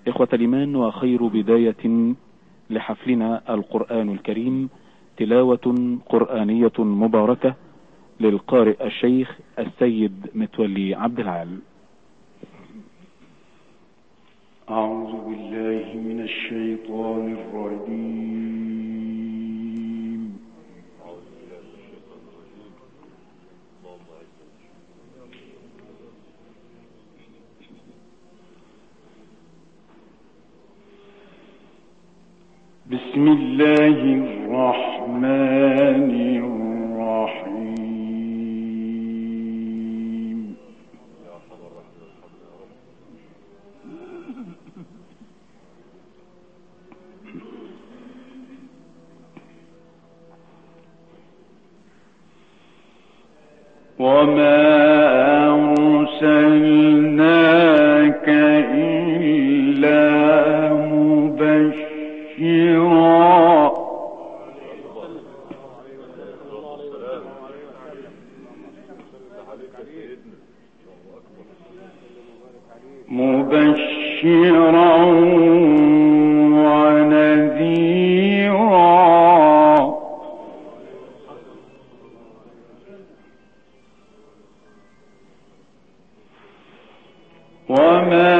إخوة الإيمان، وخير بداية لحفلنا القرآن الكريم تلاوة قرآنية مباركة للقارئ الشيخ السيد متولي عبد العال. أعوذ بالله من الشيطان الرجيم. بسم الله الرحمن الرحيم. وما أرسلناك إلا مبشرا ونذيرا وما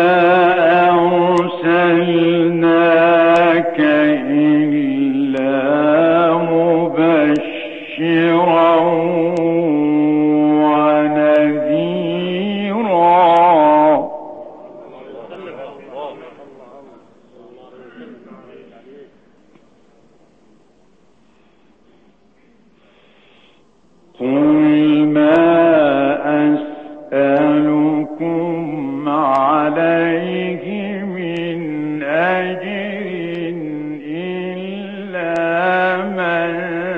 أرسلناك إلا مبشرا ونذيرا. قل ما أسألكم عليه من أجر إلا من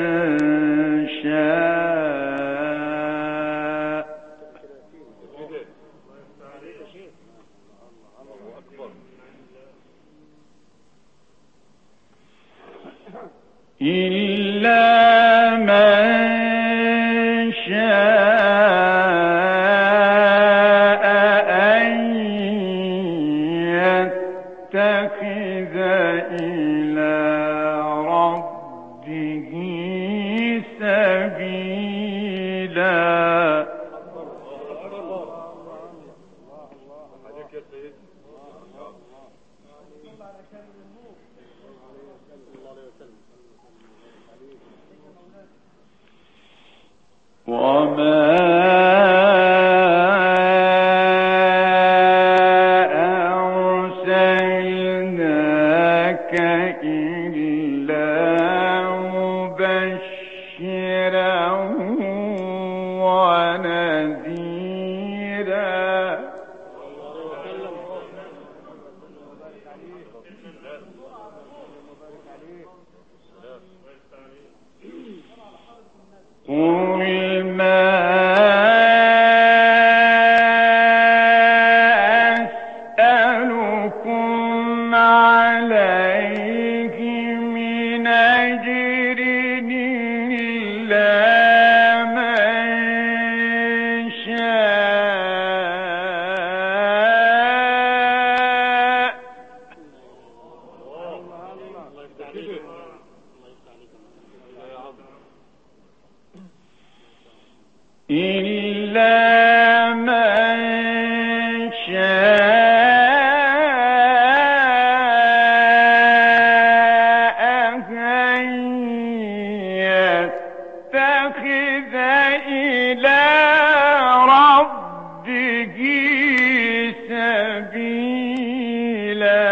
شاء أن يتخذ إلى ربه سبيلا. وما أرسلناك إلا مبشرا ونذيرا. قل ما أسألكم عليه من أجر إلا من شاء إلا من شاء أن يتخذ إلى ربه سبيلا.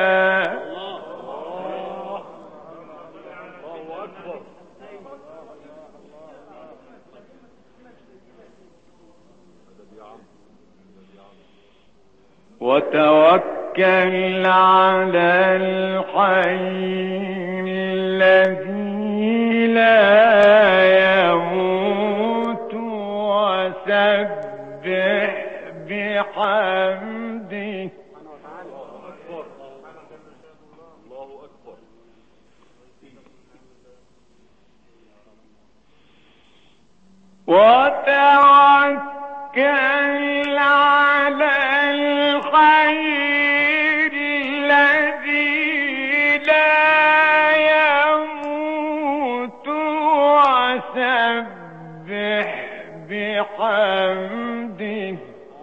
وتوكل على الحي الذي لا يموت وسبح بحمده. وتوكل على الخير بحمده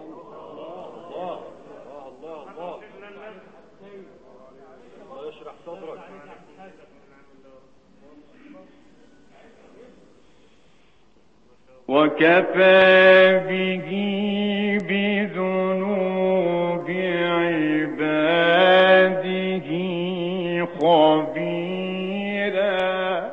وكفى به بذنوب عباده خبيرا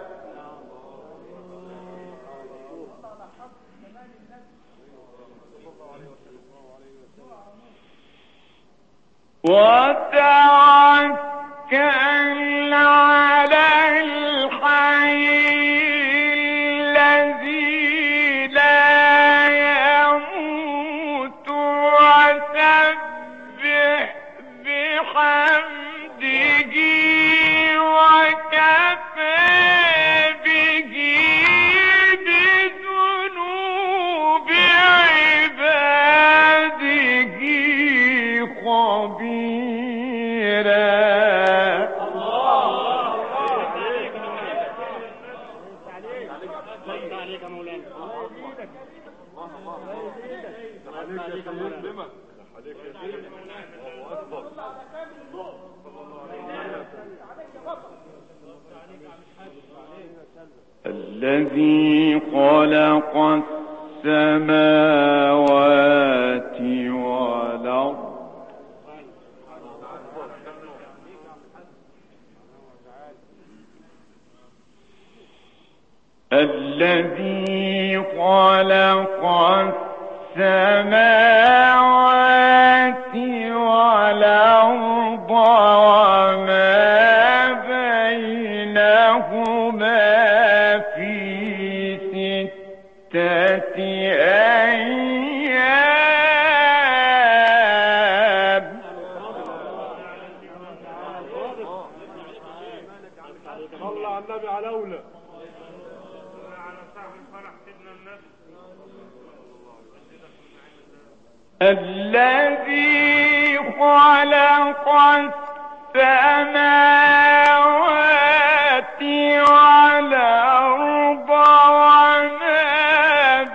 وتوكل على الحي الذي لا يموت وسبح بحمده وكفى به بذنوب عباده خبيرا الذي خلق السماوات والأرض الذي خلق السماوات والأرض وما بينهما في 6 أيام صلى على النبي على أولى الذي خلق السماوات والأرض وما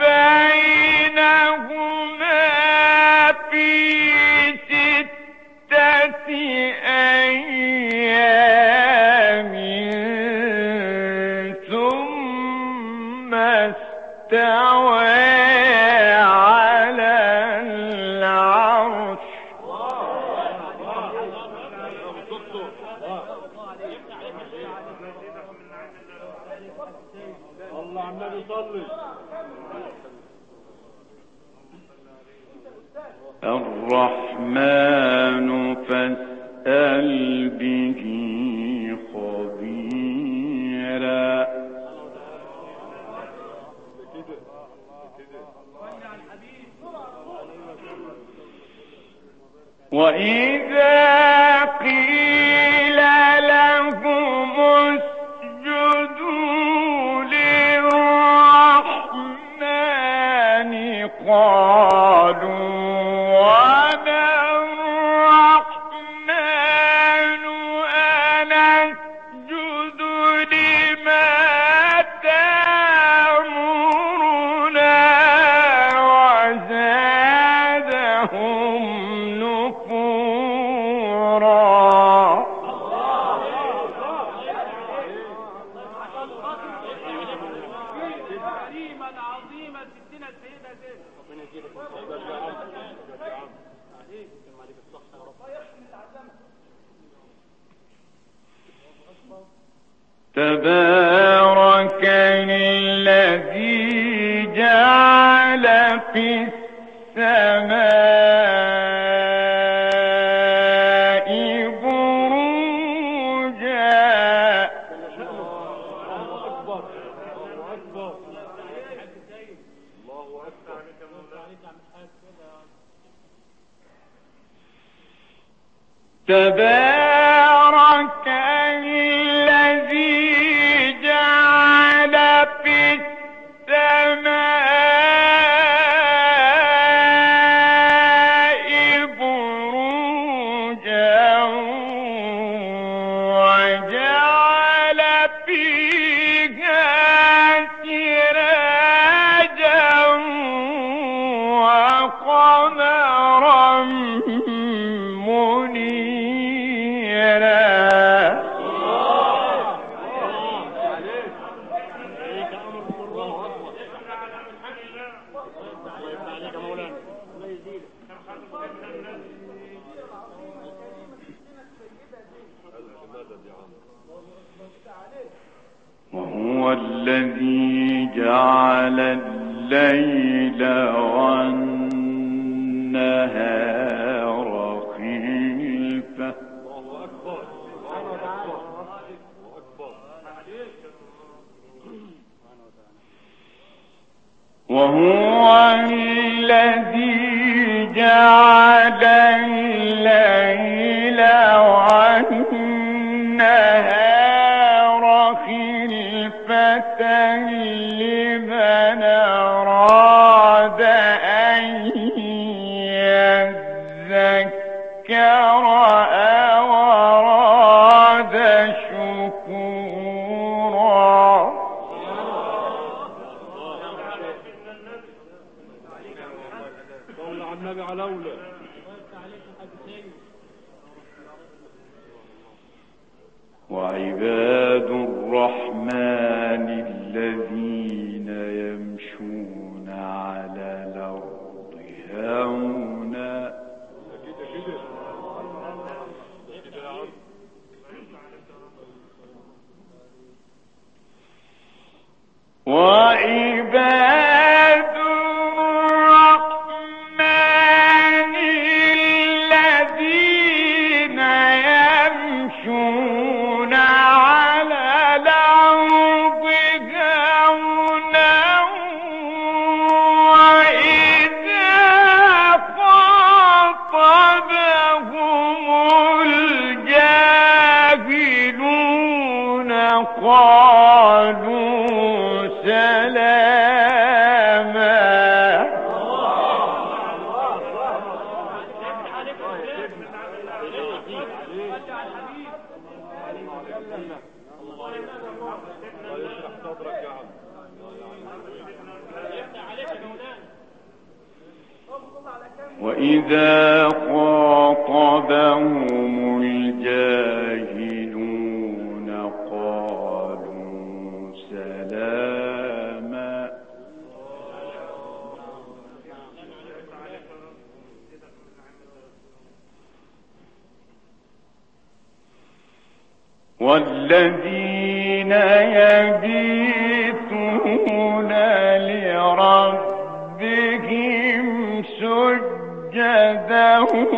بينهما في 6 أيام ثم استوى الرحمن فاسأل به خبيرا وإذا قيل لهم اسجدوا للرحمن قالوا تبارك الذي جعل في السماء بروجا تبارك الذي جعل في السماء بروجا وجعل فيها سراجا الليل والنهار خلفة وهو الذي جعل الليل والنهار خلفة لمن أراد أن يذكر أو أراد شكورا. صلى على النبي على أولى. وعباد الرحمن الذين يمشون على الأرض هونا وعباد الرحمن الذين يمشون على الأرض هونا وإذا خاطبهم الجاهلون قالوا سلاما. وإذا خاطبهم الجاهلون قالوا سلاما. والذين يبيتون لربهم سجدا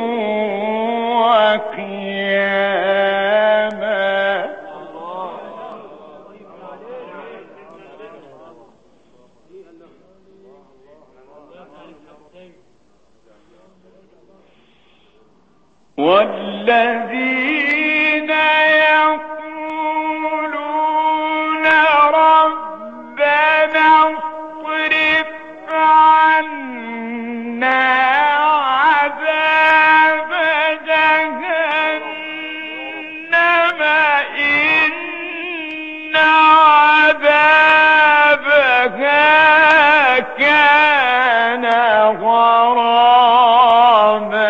وقياما. والذين يقولون ربنا اصرف عنا عذاب جهنم إن عذابها كان غراما.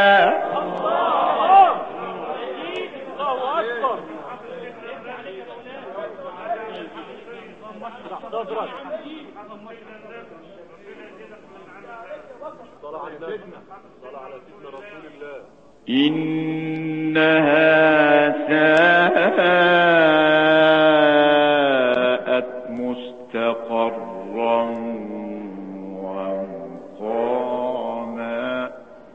إنها ساءت مستقرا ومقاما.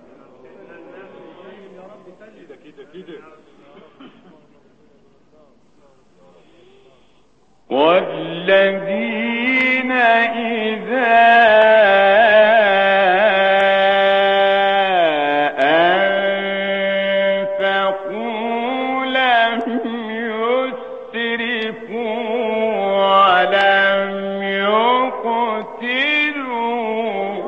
والذين إذا أنفقوا لم يسرفوا ولم يقتروا.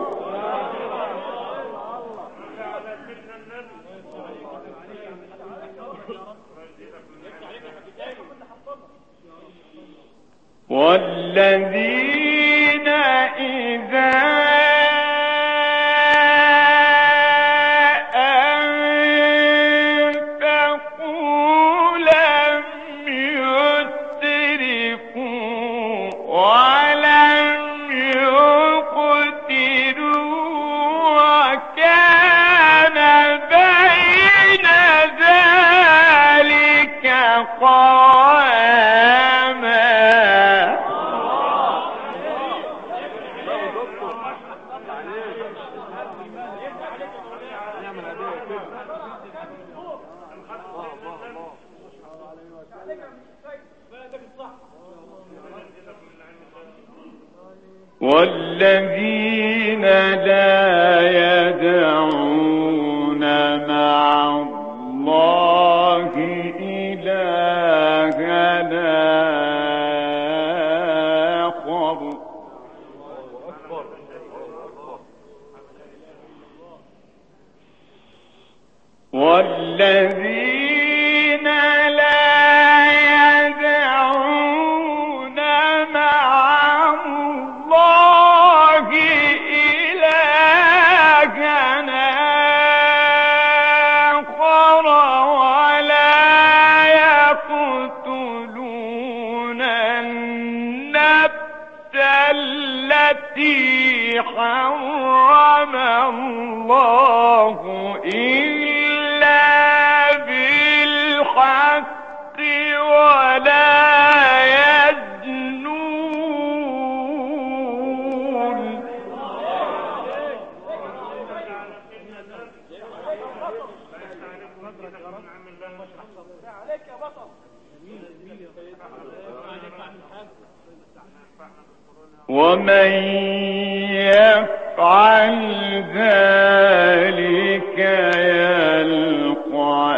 والذين إذا أنفقوا لم يسرفوا ولم يقتروا وكان بين ذلك قواما. والذين لا يدعون مع الله إلهًا آخر والذين لا يدعون مع الله إلهًا آخر ولا يقتلون النفس التي حرم الله إلا بالحق ولا يزنون ومن يفعل ذلك يلقى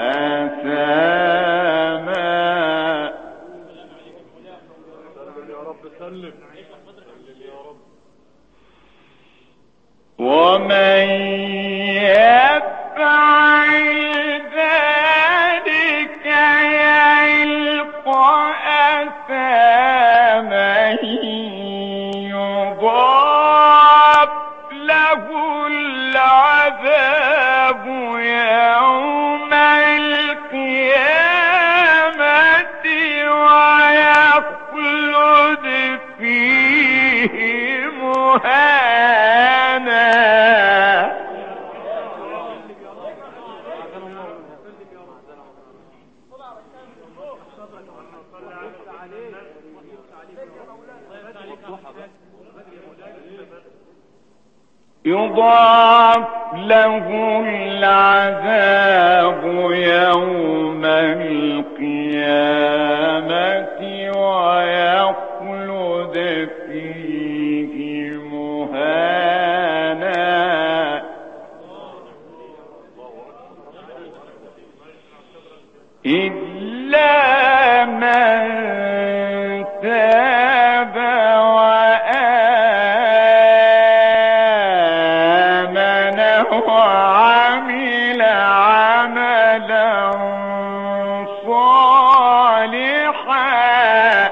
أثاما ومن يفعل ذلك يلقى أثاما يضاعف له العذاب يوم القيامة ويخلد فيه مهانا يضاعف له العذاب يوم القيامة ويخلد فيه مهانا إلا من تاب وآمن وعمل عملا صالحا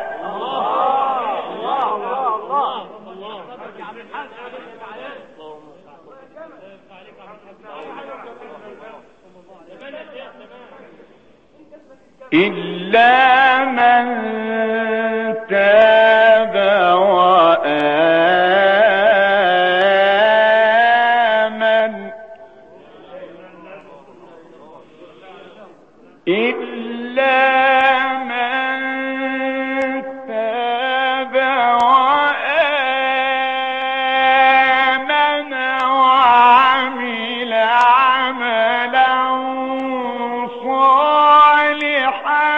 إلا من تاب وآمن إلا من تاب وآمن وعمل عملا صالحا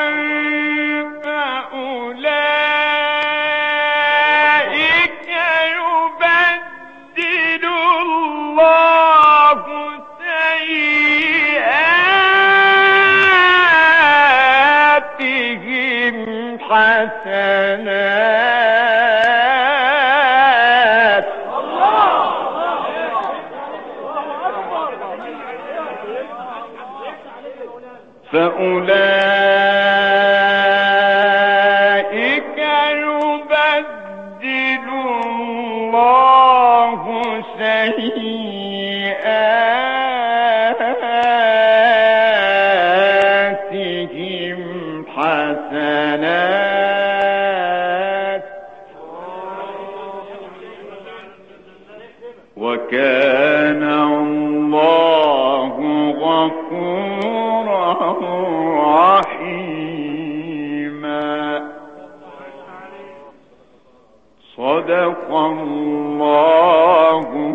فأولئك يبدل الله سيئاتهم حسنات فأولئك يبدل الله سيئاتهم حسنات وكان الله غفورا رحيما صدق الله